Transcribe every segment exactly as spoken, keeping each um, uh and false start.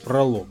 Пролог.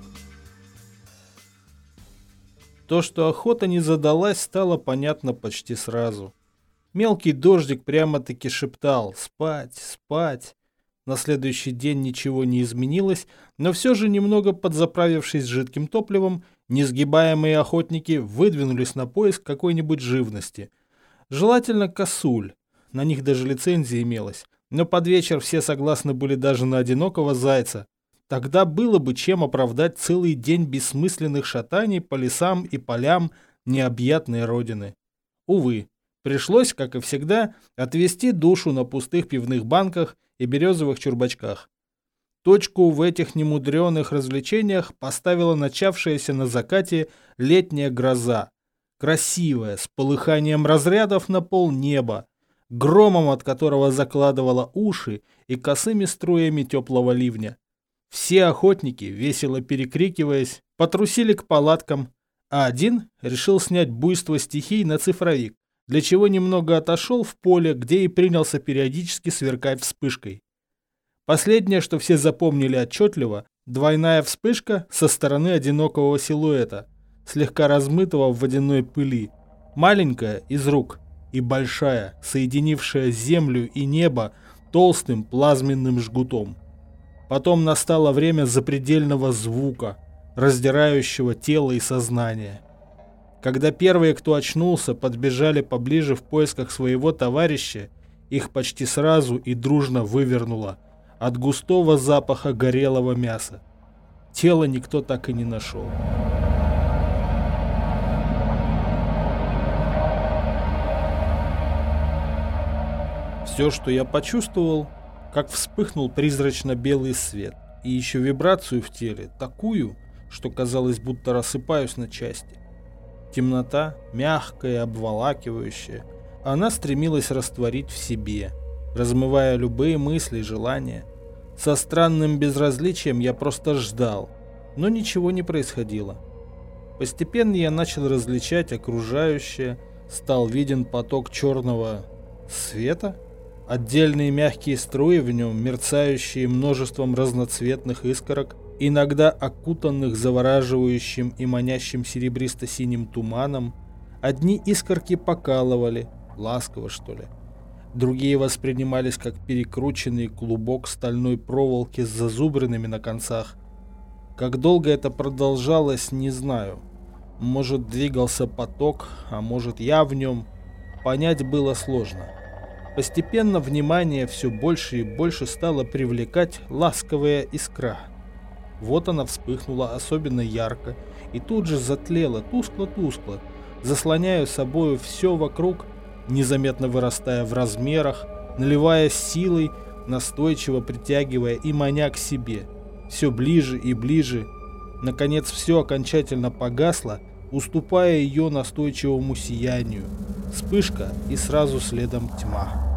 То, что охота не задалась, стало понятно почти сразу. Мелкий дождик прямо-таки шептал «спать, спать». На следующий день ничего не изменилось, но все же, немного подзаправившись жидким топливом, несгибаемые охотники выдвинулись на поиск какой-нибудь живности. Желательно косуль, на них даже лицензия имелась, но под вечер все согласны были даже на одинокого зайца. Тогда было бы чем оправдать целый день бессмысленных шатаний по лесам и полям необъятной родины. Увы, пришлось, как и всегда, отвести душу на пустых пивных банках и березовых чурбачках. Точку в этих немудреных развлечениях поставила начавшаяся на закате летняя гроза. Красивая, с полыханием разрядов на полнеба, громом от которого закладывала уши и косыми струями теплого ливня. Все охотники, весело перекрикиваясь, потрусили к палаткам, а один решил снять буйство стихий на цифровик, для чего немного отошел в поле, где и принялся периодически сверкать вспышкой. Последнее, что все запомнили отчетливо, двойная вспышка со стороны одинокого силуэта, слегка размытого в водяной пыли, маленькая из рук и большая, соединившая землю и небо толстым плазменным жгутом. Потом настало время запредельного звука, раздирающего тело и сознание. Когда первые, кто очнулся, подбежали поближе в поисках своего товарища, их почти сразу и дружно вывернуло от густого запаха горелого мяса. Тело никто так и не нашел. Все, что я почувствовал, как вспыхнул призрачно-белый свет, и еще вибрацию в теле, такую, что казалось, будто рассыпаюсь на части. Темнота, мягкая и обволакивающая, она стремилась растворить в себе, размывая любые мысли и желания. Со странным безразличием я просто ждал, но ничего не происходило. Постепенно я начал различать окружающее, стал виден поток черного света, отдельные мягкие струи в нем, мерцающие множеством разноцветных искорок, иногда окутанных завораживающим и манящим серебристо-синим туманом. Одни искорки покалывали, ласково что ли. Другие воспринимались как перекрученный клубок стальной проволоки с зазубринами на концах. Как долго это продолжалось, не знаю. Может, двигался поток, а может, я в нем. Понять было сложно. Постепенно внимание все больше и больше стало привлекать ласковая искра. Вот она вспыхнула особенно ярко и тут же затлела тускло-тускло, заслоняя собою все вокруг, незаметно вырастая в размерах, наливаясь силой, настойчиво притягивая и маня к себе. Все ближе и ближе. Наконец все окончательно погасло, уступая ее настойчивому сиянию. Вспышка и сразу следом тьма.